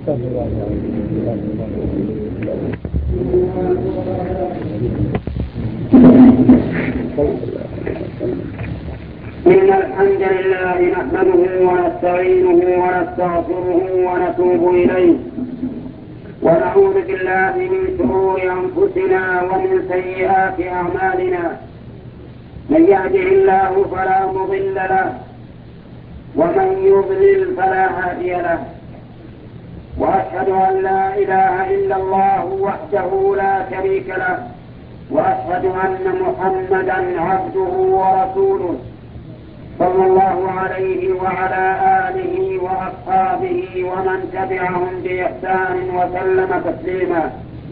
إن الحمد لله نحمده ونستعينه ونستغفره ونتوب إليه ونعوذ بالله من شرور أنفسنا ومن سيئات أعمالنا. من يهده الله فلا مضل له ومن يضلل فلا هادي له، وأشهد أن لا إله إلا الله وحده لا شريك له، وأشهد أن محمدا عبده ورسوله صلى الله عليه وعلى آله وأصحابه ومن تبعهم بإحسان وسلم تسليما.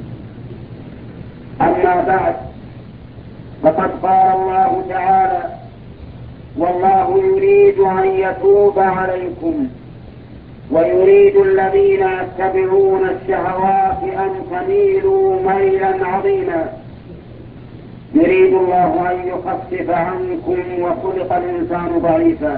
أما بعد، فقد قال الله تعالى: والله يريد أن يتوب عليكم ويريد الذين يتبعون الشهوات أن تميلوا ميلا عظيما. يريد الله أن يخفف عنكم وخلق الإنسان ضعيفا.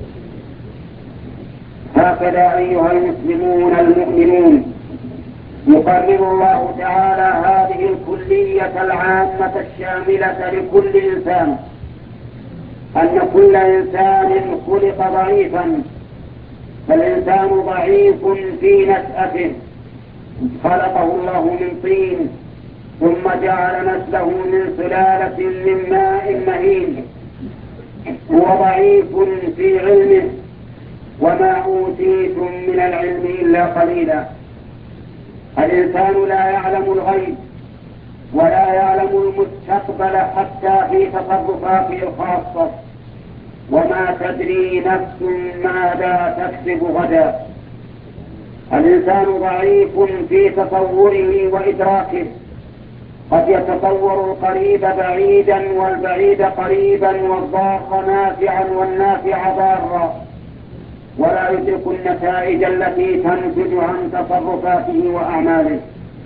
هكذا أيها المسلمون المؤمنون يقرر الله تعالى هذه الكلية العامة الشاملة لكل إنسان، أن كل إنسان خلق ضعيفا، فالإنسان ضعيف في نشأته، خلقه الله من طين ثم جعل نسله من سلالة من ماء مهين. هو ضعيف في علمه، وما أوتيتم من العلم إلا قليلا. الإنسان لا يعلم الغيب ولا يعلم المستقبل حتى في تصرفاته الخاصة، وما تدري نفس ماذا تكسب غدا. الإنسان ضعيف في تصوره وإدراكه، قد يتصور القريب بعيدا والبعيد قريبا والضار نافعا والنافع ضارا، ولا يدرك النتائج التي تنتج عن تصرفاته وأعماله.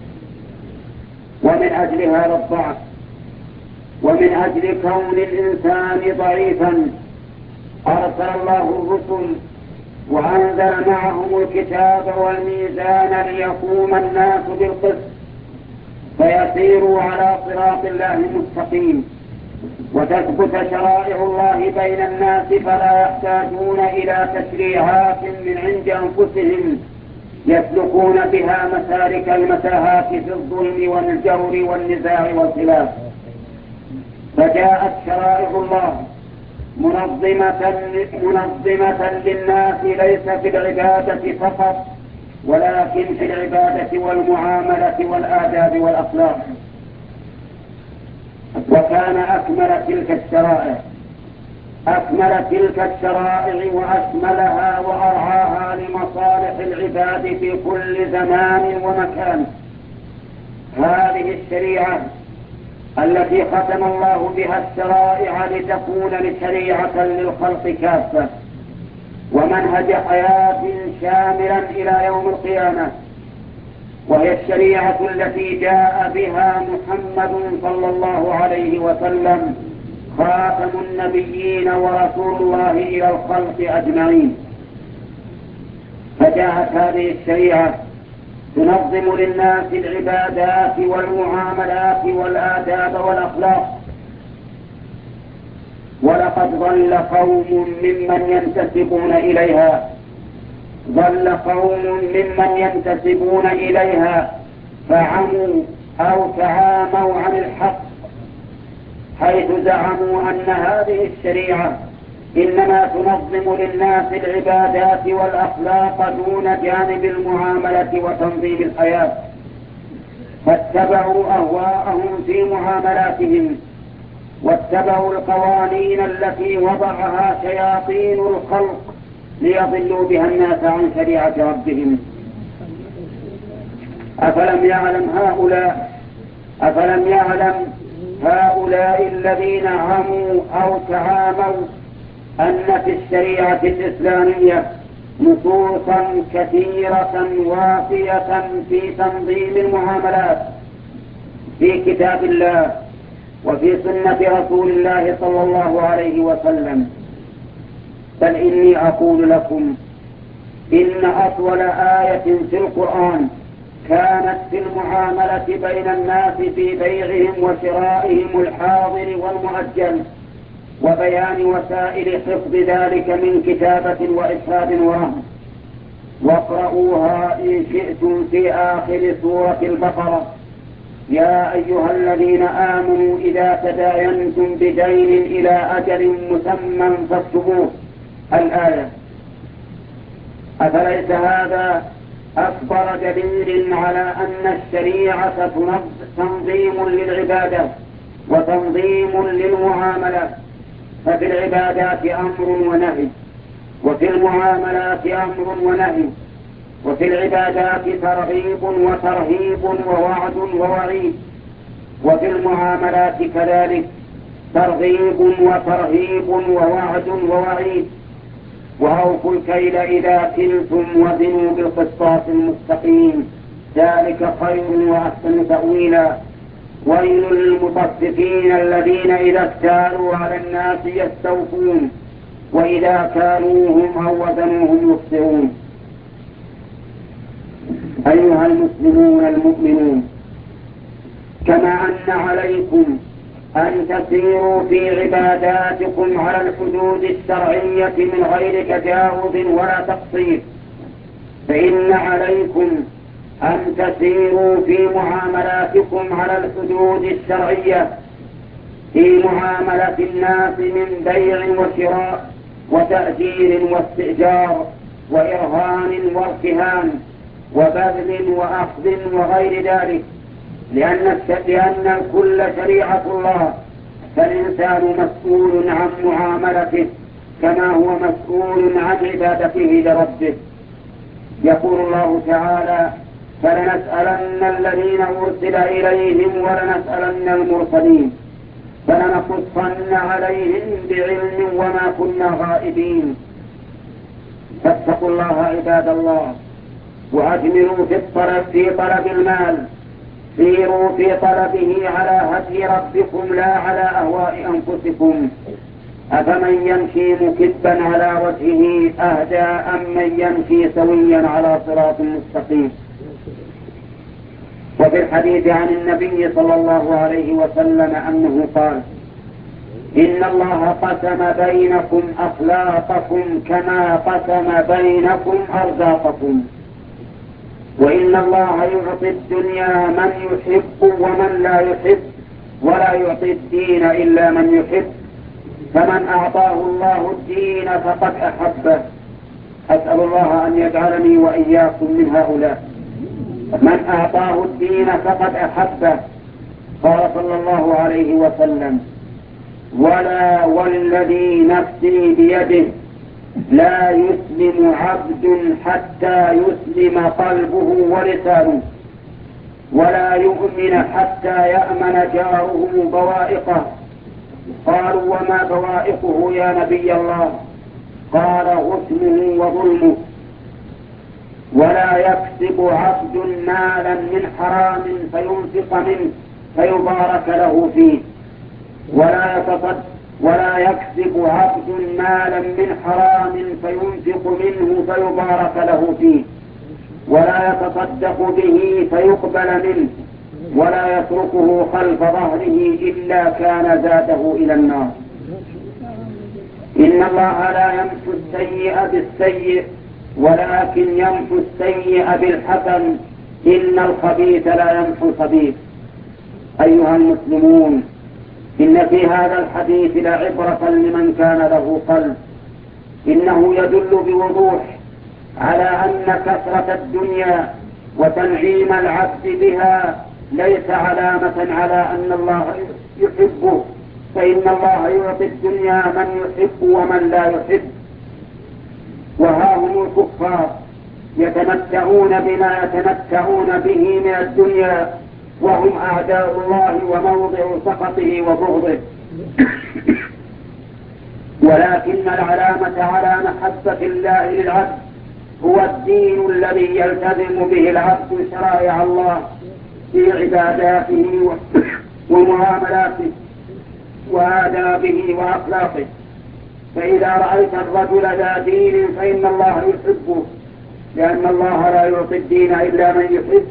ومن أجل هذا الضعف ومن أجل كون الإنسان ضعيفا أرسل الله الرسل وأنزل معهم الكتاب والميزان ليقوم الناس بالقسط فيسيروا على صراط الله المستقيم، وتثبت شرائع الله بين الناس فلا يحتاجون إلى تشريعات من عند أنفسهم يسلكون بها مسالك المتاهات في الظلم والجور والنزاع والخلاف. فجاءت شرائع الله منظمة للناس، ليس في العبادة فقط ولكن في العبادة والمعاملة والآداب والأخلاق. وكان أكمل تلك الشرائع وأشملها وأرعاها لمصالح العباد في كل زمان ومكان هذه الشريعة التي ختم الله بها الشرائع لتكون لشريعة للخلق كافة ومنهج حياة شاملا إلى يوم القيامة. وهي الشريعة التي جاء بها محمد صلى الله عليه وسلم خاتم النبيين ورسول الله إلى الخلق أجمعين. فجاءت هذه الشريعة تنظم للناس العبادات والمعاملات والآداب والأخلاق. ولقد ضل قوم ممن ينتسبون إليها فعموا أو تعاموا عن الحق، حيث زعموا أن هذه الشريعة إنما تنظم للناس العبادات والأخلاق دون جانب المعاملة وتنظيم الحياة، فاتبعوا أهواءهم في معاملاتهم واتبعوا القوانين التي وضعها شياطين الخلق ليضلوا بها الناس عن شريعة ربهم. أفلم يعلم هؤلاء الذين عموا أو تعاموا أن في الشريعة الإسلامية نصوصا كثيرة وافية في تنظيم المعاملات في كتاب الله وفي سنة رسول الله صلى الله عليه وسلم. بل إني أقول لكم إن أطول آية في القرآن كانت في المعاملة بين الناس في بيعهم وشرائهم الحاضر والمؤجل، وبيان وسائل حفظ ذلك من كتابة وإشهاد ورهن. واقرؤوها إن شئتم في آخر سورة البقرة: يا أيها الذين آمنوا إذا تداينتم بدين إلى أجل مسمى فاكتبوه. الآية. أفليس هذا أكبر دليل على أن الشريعة تنظيم للعبادة وتنظيم للمعاملة؟ ففي العبادات أمر ونهي، وفي المعاملات أمر ونهي، وفي العبادات ترغيب وترهيب ووعد ووعيد، وفي المعاملات كذلك ترغيب وترهيب ووعد ووعيد. وأوفوا الكيل إذا كلتم وزنوا بالقسطاس المستقيم، ذلك خير وأحسن تأويلا. ويل للمطففين الذين إذا اكتالوا على الناس يستوفون وإذا كالوهم أو وزنوهم يخسرون. أيها المسلمون المؤمنون، كما أن عليكم أن تسيروا في عباداتكم على الحدود الشرعية من غير تجاوز ولا تقصير، فإن عليكم أن تسيروا في معاملاتكم على الحدود الشرعية في معاملة الناس من بيع وشراء وتأجير واستئجار وإرهان وارتهان وبذل وأخذ وغير ذلك، لأن الكل شريعة الله، فالإنسان مسؤول عن معاملته كما هو مسؤول عن عبادته لربه. يقول الله تعالى: فلنسألن الذين أرسل إليهم ولنسألن المرسلين فلنقصن عليهم بعلم وما كنا غائبين. فاتقوا الله عباد الله، وأجملوا في طلب المال، سيروا في طلبه على هدي ربكم لا على أهواء أنفسكم. أفمن يمشي مكبا على وجهه أهدى أم من يمشي سويا على صراط مستقيم؟ وفي الحديث عن النبي صلى الله عليه وسلم أنه قال: إن الله قسم بينكم أخلاقكم كما قسم بينكم أرزاقكم، وإن الله يعطي الدنيا من يحب ومن لا يحب، ولا يعطي الدين إلا من يحب، فمن أعطاه الله الدين فقد أحبه. أسأل الله أن يجعلني وإياكم من هؤلاء. من أعطاه الدين فقد أحبه. قال صلى الله عليه وسلم: ولا والذي نفسي بيده لا يسلم عبد حتى يسلم قلبه ولسانه، ولا يؤمن حتى يأمن جاره بوائقه. قالوا: وما بوائقه يا نبي الله؟ قال: غسله وظلمه. ولا يكسب عبد مالا من حرام فينفق منه فيبارك له فيه، ولا يكسب عبد مالا من حرام فينفق منه فيبارك له فيه، ولا يتصدق به فيقبل منه، ولا يتركه خلف ظهره إلا كان زاده إلى النار. إن الله لا يمحو السيء بالسيء ولكن يمحو السيء بالحسن، إن الخبيث لا يمحو الخبيث. أيها المسلمون، إن في هذا الحديث لعبرة لمن كان له قلب. إنه يدل بوضوح على أن كثرة الدنيا وتنعيم العبد بها ليس علامة على أن الله يحبه، فإن الله يعطي الدنيا من يحب ومن لا يحب. وها هم الكفار يتمتعون بما يتمتعون به من الدنيا، وهم أعداء الله وموضع سخطه وبغضه. ولكن العلامة على محبة الله للعبد هو الدين الذي يلتزم به العبد شرائع الله في عباداته ومعاملاته وآدابه وأخلاقه. فإذا رأيت الرجل ذا دين فإن الله يحبه، لأن الله لا يعطي الدين إلا من يحب.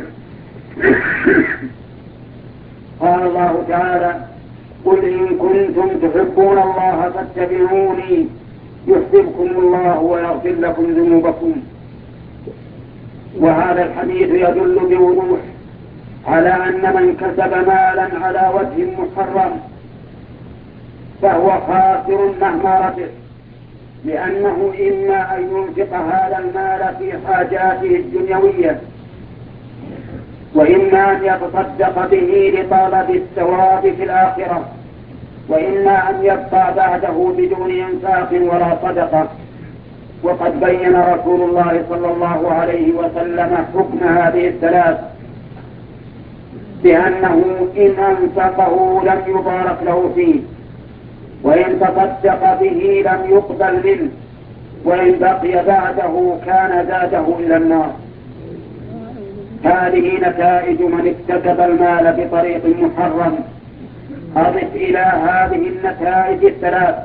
قال الله تعالى: قل إن كنتم تحبون الله فاتبعوني يحببكم الله ويغفر لكم ذنوبكم. وهذا الحديث يدل بوضوح على أن من كسب مالا على وجه محرم فهو خاسر مهما ربح، لأنه إما أن ينفق هذا المال في حاجاته الدنيوية، وإما أن يتصدق به لطلب الثواب في الآخرة، وإما أن يبقى بعده بدون إنفاق ولا صدقة. وقد بين رسول الله صلى الله عليه وسلم حكم هذه الثلاث بأنه إن أنفقه لم يبارك له فيه، وإن تصدق به لم يقبل منه، وإن بقي بعده كان زاده إلى النار. هذه نتائج من اكتسب المال بطريق محرم. أضف إلى هذه النتائج الثلاث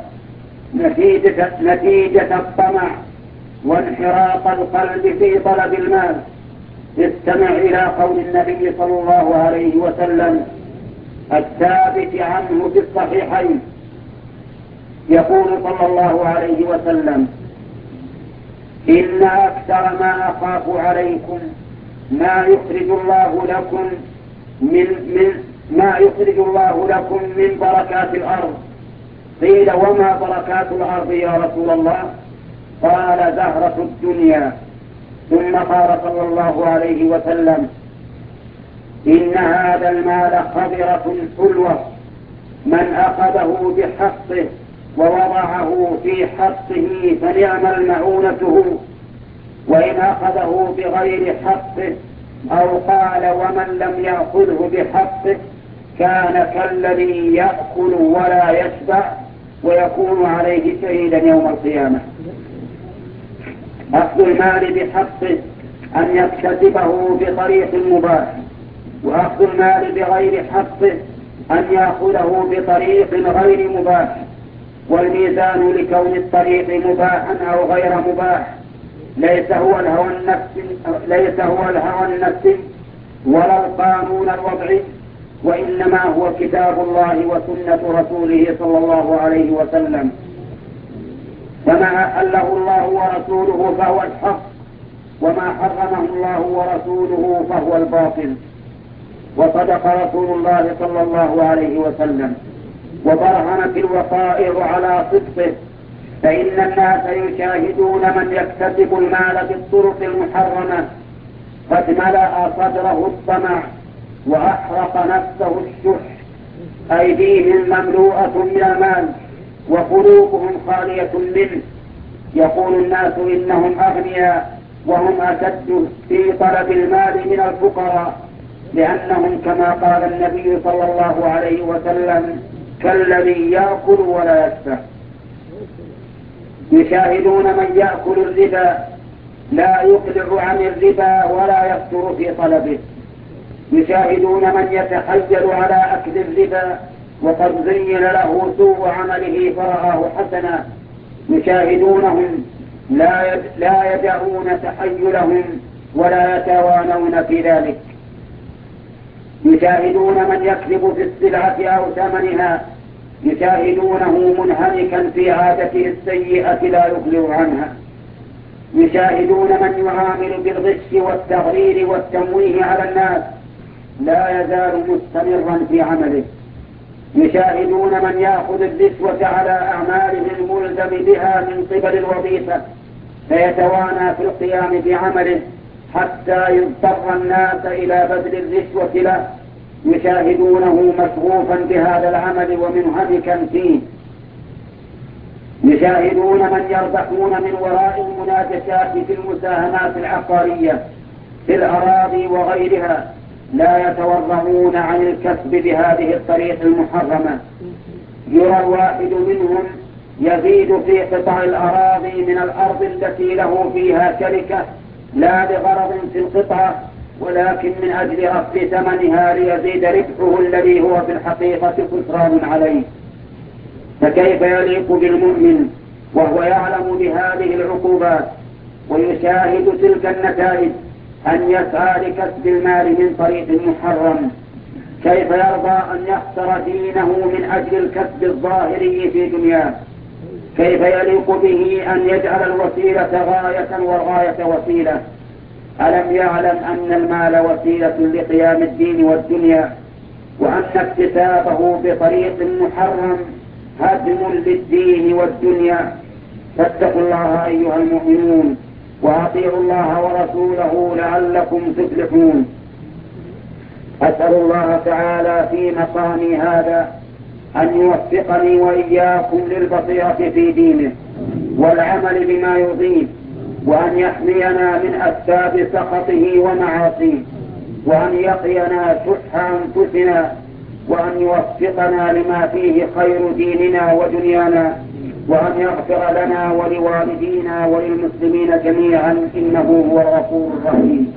نتيجة الطمع وانحراف القلب في طلب المال. استمع إلى قول النبي صلى الله عليه وسلم الثابت عنه في الصحيحين، يقول صلى الله عليه وسلم: إن أكثر ما أخاف عليكم ما يخرج الله لكم من بركات الأرض. قيل: وما بركات الأرض يا رسول الله؟ قال: زهرة الدنيا. ثم قال صلى الله عليه وسلم: إن هذا المال خضرة حلوة، من أخذه بحقه ووضعه في حقه فنعم المعونته، وإن أخذه بغير حقه أو قال ومن لم يأخذه بحقه كان كالذي يأكل ولا يشبع ويكون عليه شهيدا يوم القيامة. أخذ المال بحقه أن يكتسبه بطريق مباح، وأخذ المال بغير حقه أن يأخذه بطريق غير مباح. والميزان لكون الطريق مباحا أو غير مباح ليس هو الهوى النفسي ولا القانون الوضعي، وإنما هو كتاب الله وسنة رسوله صلى الله عليه وسلم. فما أحله الله ورسوله فهو الحق، وما حرمه الله ورسوله فهو الباطل. وصدق رسول الله صلى الله عليه وسلم، وبرهنت الوقائع على صدقه، فإن الناس يشاهدون من يكتسب المال بالطرق المحرمة قد ملأ صدره الطمع وأحرق نفسه الشح، أيديهم مملوءة من المال وقلوبهم خالية منه. يقول الناس إنهم أغنياء وهم أشد في طلب المال من الفقراء، لأنهم كما قال النبي صلى الله عليه وسلم كالذي يأكل ولا يشبع. يشاهدون من يأكل الربا لا يقلع عن الربا ولا يفتر في طلبه. يشاهدون من يتحجر على أكل الربا وقد زين له سوء عمله فرآه حسنا. يشاهدونهم لا يدعون تحيلهم ولا يتوانون في ذلك. يشاهدون من يكذب في السلعة أو ثمنها، يشاهدونه منهمكا في عادته السيئة لا يقلع عنها. يشاهدون من يعامل بالغش والتغرير والتمويه على الناس لا يزال مستمرا في عمله. يشاهدون من يأخذ الرشوة على أعماله الملزم بها من قبل الوظيفة فيتوانى في القيام بعمله حتى يضطر الناس إلى بذل الرشوة له. يشاهدونه مشغوفا بهذا العمل ومنهمكا فيه. يشاهدون من يربحون من وراء المناجشات في المساهمات العقارية في الأراضي وغيرها، لا يتورعون عن الكسب بهذه الطريق المحرمة. يرى الواحد منهم يزيد في قطع الأراضي من الأرض التي له فيها شركة لا بغرض في القطعة، ولكن من أجل رفع ثمنها ليزيد ربحه الذي هو في الحقيقة خسران عليه. فكيف يليق بالمؤمن وهو يعلم بهذه العقوبات ويشاهد تلك النتائج أن يسعى لكسب المال من طريق محرم، كيف يرضى أن يخسر دينه من أجل الكسب الظاهري في دنياه؟ كيف يليق به أن يجعل الوسيلة غاية والغاية وسيلة؟ ألم يعلم أن المال وسيلة لقيام الدين والدنيا، وأن اكتسابه بطريق محرم هدم للدين والدنيا؟ فاتقوا الله أيها المؤمنون، وأطيعوا الله ورسوله لعلكم تفلحون. أسأل الله تعالى في مقامي هذا أن يوفقني وإياكم للبصيرة في دينه والعمل بما يرضيه، وأن يحمينا من أسباب سخطه ومعاصيه، وأن يقينا شح أنفسنا، وأن يوفقنا لما فيه خير ديننا ودنيانا، وأن يغفر لنا ولوالدينا وللمسلمين جميعا، إنه هو الغفور الرحيم.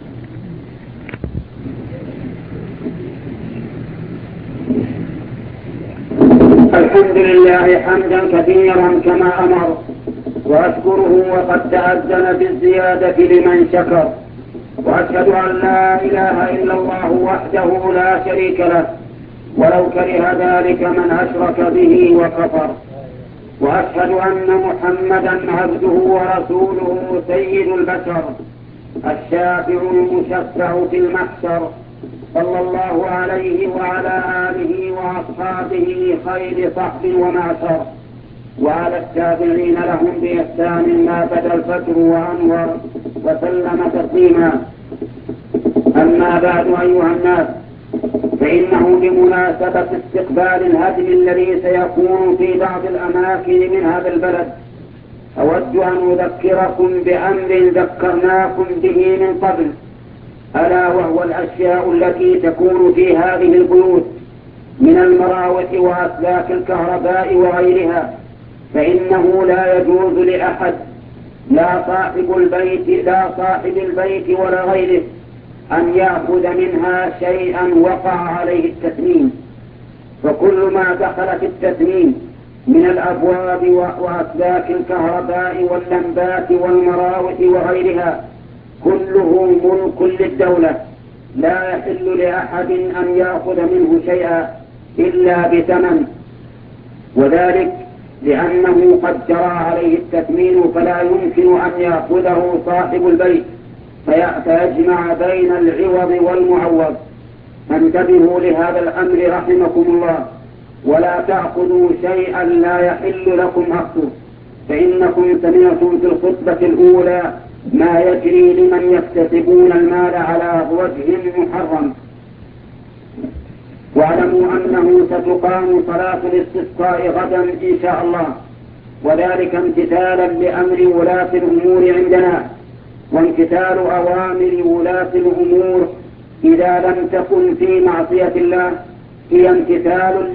الحمد لله حمدا كثيرا كما أمر، وأشكره وقد تأذن بالزيادة لمن شكر، وأشهد أن لا إله إلا الله وحده لا شريك له، ولو كره ذلك من أشرك به وكفر، وأشهد أن محمدا عبده ورسوله سيد البشر الشافع المشفع في المحشر، صلى الله عليه وعلى آله وأصحابه خير صحب ومعشر، وعلى التابعين لهم بإحسان ما بدا الفجر وأنور، وسلم تسليما. أما بعد أيها الناس، فإنه بمناسبة استقبال الهدم الذي سيكون في بعض الأماكن من هذا البلد، أود أن أذكركم بأمر ذكرناكم به من قبل، ألا وهو الأشياء التي تكون في هذه البيوت من المراوح وأسلاك الكهرباء وغيرها، فإنه لا يجوز لأحد، لا صاحب البيت ولا غيره، أن يأخذ منها شيئا وقع عليه التثمين. فكل ما دخل في التثمين من الأبواب وأسلاك الكهرباء واللمبات والمراوح وغيرها كله ملك للدولة، لا يحل لأحد أن يأخذ منه شيئا إلا بثمن، وذلك لأنه قد جرى عليه التثمين، فلا يمكن أن يأخذه صاحب البيت فيجمع بين العوض والمعوض. فانتبهوا لهذا الأمر رحمكم الله، ولا تأخذوا شيئا لا يحل لكم أخذه، فإنكم سمعتم في الخطبة الأولى ما يجري لمن يكتسبون المال على وجه محرم. واعلموا أنه ستقام صلاة الاستسقاء غدا إن شاء الله، وذلك امتثالا لأمر ولاة الأمور عندنا، وامتثال أوامر ولاة الأمور إذا لم تكن في معصية الله هي امتثال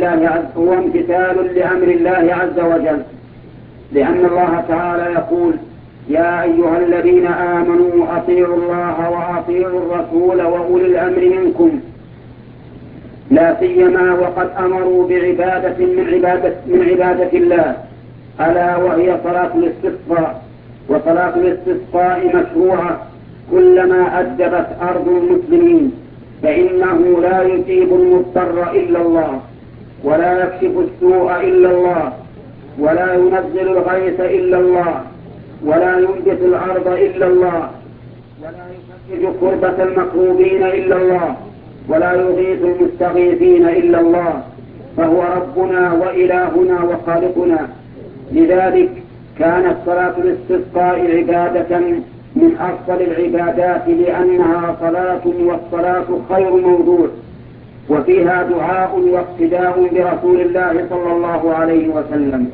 لأمر الله عز وجل، لأن الله تعالى يقول: يا أيها الذين آمنوا أطيعوا الله وأطيعوا الرسول وأولي الأمر منكم، لا سيما وقد أمروا بعبادة من عبادة الله، ألا وهي صلاة الاستسقاء. وصلاة الاستسقاء مشروعة كلما أدبت أرض المسلمين، فإنه لا يجيب المضطر إلا الله، ولا يكشف السوء إلا الله، ولا ينزل الغيث إلا الله، ولا ينبت الأرض إلا الله، ولا يفرج كربة المكروبين إلا الله، ولا يغيث المستغيثين إلا الله، فهو ربنا وإلهنا وخالقنا. لذلك كانت صلاة الاستسقاء عبادة من أفضل العبادات، لأنها صلاة، والصلاة خير موضوع، وفيها دعاء واقتداء برسول الله صلى الله عليه وسلم.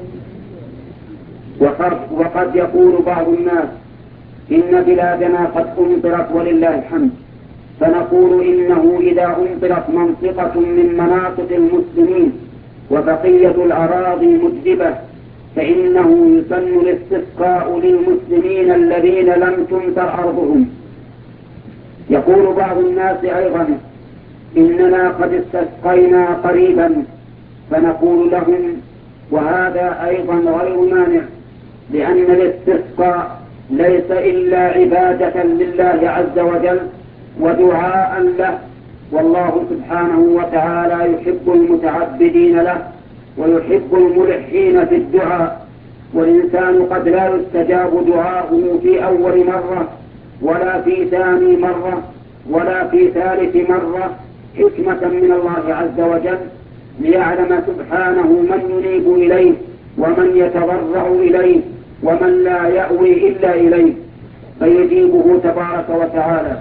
وقد يقول بعض الناس: إن بلادنا قد أمطرت ولله الحمد، فنقول إنه إذا أمطرت منطقة من مناطق المسلمين وبقية الأراضي مجدبة فإنه يسن الاستسقاء للمسلمين الذين لم تمطر أرضهم. يقول بعض الناس أيضا: إننا قد استسقينا قريبا، فنقول لهم: وهذا أيضا غير مانع، لأن الاستسقاء ليس إلا عبادة لله عز وجل ودعاء له، والله سبحانه وتعالى يحب المتعبدين له ويحب الملحين في الدعاء. والإنسان قد لا يستجاب دعاؤه في أول مرة ولا في ثاني مرة ولا في ثالث مرة، حكمة من الله عز وجل ليعلم سبحانه من ينيب إليه ومن يتضرع إليه ومن لا يأوي إلا إليه فيجيبه تبارك وتعالى.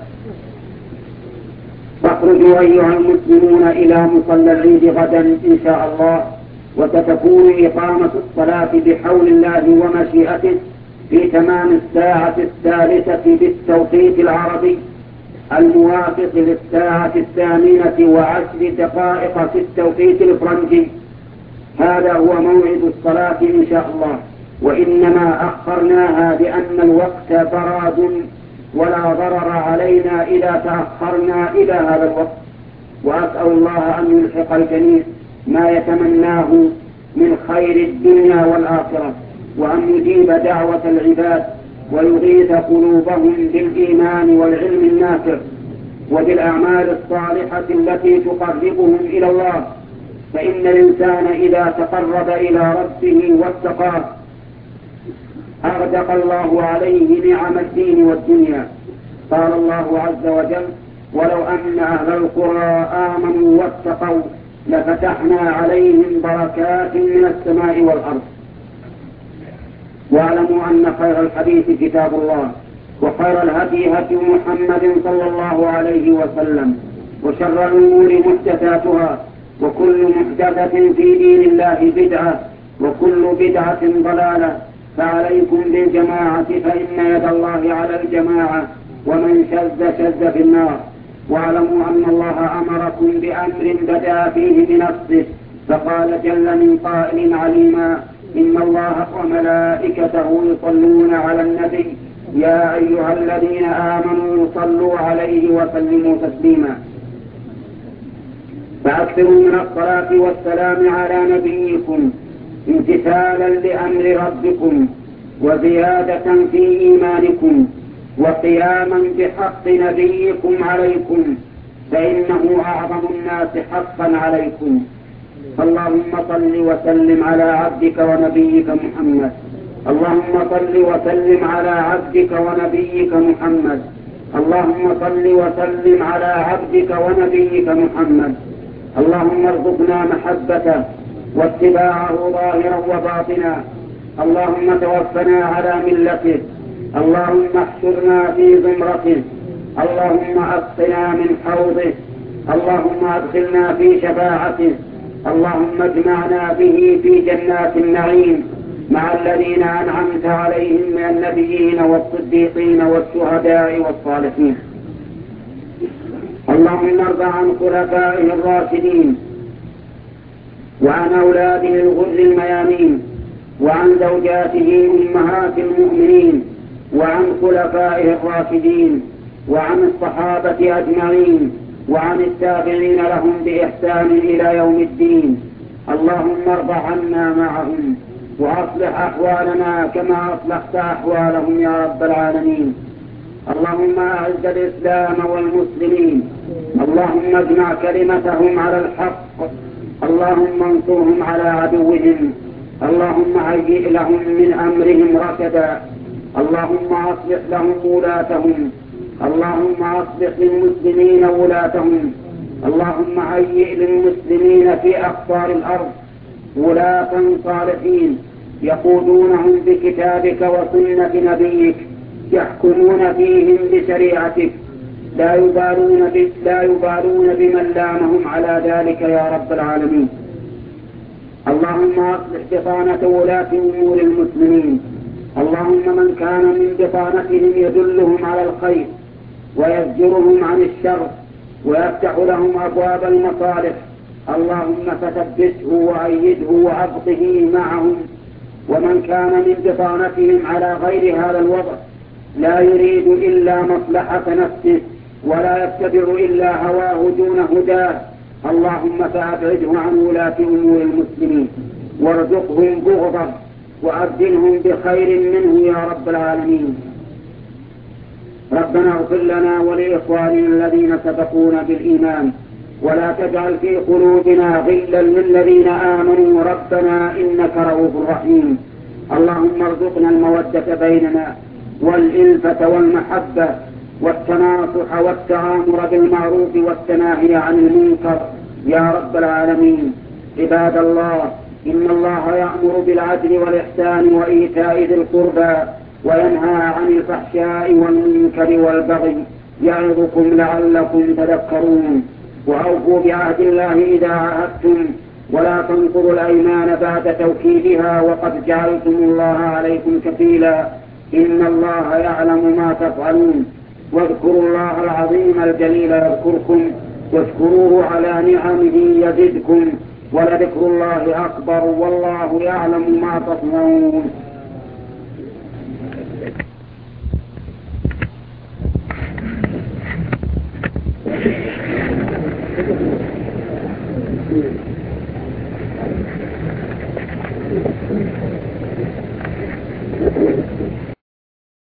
فاخرجوا أيها المسلمون إلى مصلى العيد غدا إن شاء الله، وستكون إقامة الصلاة بحول الله ومشيئته في تمام الساعة 3 بالتوقيت العربي الموافق للساعة 8:10 في التوقيت الفرنجي. هذا هو موعد الصلاة إن شاء الله، وإنما أخرناها لأن الوقت براد ولا ضرر علينا إذا تأخرنا إلى هذا الوقت. وأسأل الله أن يلحق الجميع ما يتمناه من خير الدنيا والآخرة، وأن يجيب دعوة العباد ويغيث قلوبهم بالإيمان والعلم النافع وبالأعمال الصالحة التي تقربهم إلى الله. فإن الإنسان إذا تقرب إلى ربه واتقاه أغدق الله عليه نعم الدين والدنيا. قال الله عز وجل: ولو أن أهل القرى آمنوا واتقوا لفتحنا عليهم بركات من السماء والأرض. واعلموا أن خير الحديث كتاب الله، وخير الهدي هدي محمد صلى الله عليه وسلم، وشر الأمور محدثاتها، وكل محدثة في دين الله بدعة، وكل بدعة ضلالة. فعليكم بالجماعة فإن يد الله على الجماعة، ومن شذ في النار. واعلموا أن الله أمركم بأمر بدأ فيه بنفسه، فقال جل من قائل عليما: إن الله وملائكته يصلون على النبي يا أيها الذين آمنوا صلوا عليه وسلموا تسليما. فأكثروا من الصلاة والسلام على نبيكم امتثالا لأمر ربكم وزيادة في إيمانكم وقياما بحق نبيكم عليكم، فإنه أعظم الناس حقا عليكم. اللهم صل وسلم على عبدك ونبيك محمد. اللهم صل وسلم على عبدك ونبيك محمد. اللهم صل وسلم على عبدك ونبيك محمد. اللهم ارزقنا محبته واتباعه ظاهرا وباطنا. اللهم توفنا على ملته. اللهم احشرنا في زمرته. اللهم اسقنا من حوضه. اللهم ادخلنا في شفاعته. اللهم اجمعنا به في جنات النعيم مع الذين أنعمت عليهم من النبيين والصديقين والشهداء والصالحين. اللهم ارض عن خلفائه الراشدين وعن أولاده الغر الميامين وعن زوجاته أمهات المؤمنين وعن خلفائه الراشدين وعن الصحابة أجمعين وعن التابعين لهم بإحسان إلى يوم الدين. اللهم ارض عنا معهم وأصلح أحوالنا كما أصلحت أحوالهم يا رب العالمين. اللهم أعز الإسلام والمسلمين. اللهم اجمع كلمتهم على الحق. اللهم انصرهم على عدوهم. اللهم هيئ لهم من أمرهم رشدا. اللهم أصلح لهم ولاتهم. اللهم أصلح للمسلمين ولاتهم. اللهم هيئ للمسلمين في أقطار الأرض ولاة صالحين يقودونهم بكتابك وسنة نبيك، يحكمون فيهم بشريعتك، لا يبالون بمن لامهم على ذلك يا رب العالمين. اللهم أصلح بطانة ولاة أمور المسلمين. اللهم من كان من بطانتهم يدلهم على الخير ويزجرهم عن الشر ويفتح لهم أبواب المصالح، اللهم فثبته وأيده وأبقه معهم. ومن كان من بطانتهم على غير هذا الوضع لا يريد إلا مصلحة نفسه ولا يتبع إلا هواه دون هداه، اللهم فأبعده عن ولاة أمور المسلمين وارزقهم بغضه وأبدلهم بخير منه يا رب العالمين. ربنا اغفر لنا ولإخواننا الذين سبقونا بالإيمان ولا تجعل في قلوبنا غلا للذين آمنوا ربنا إنك رؤوف رحيم. اللهم ارزقنا المودة بيننا والإلفة والمحبة والتناصح والتعامر بالمعروف والتناهي عن المنكر يا رب العالمين. عباد الله، إن الله يأمر بالعدل والإحسان وإيتاء ذي القربى وينهى عن الفحشاء والمنكر والبغي يعظكم لعلكم تذكرون. وأوفوا بعهد الله إذا عاهدتم ولا تنقضوا الأيمان بعد توكيدها وقد جعلتم الله عليكم كفيلا إن الله يعلم ما تفعلون. واذكروا الله العظيم الجليل يذكركم واشكروه على نعمه يزدكم ولذكر الله أكبر والله يعلم ما تصنعون.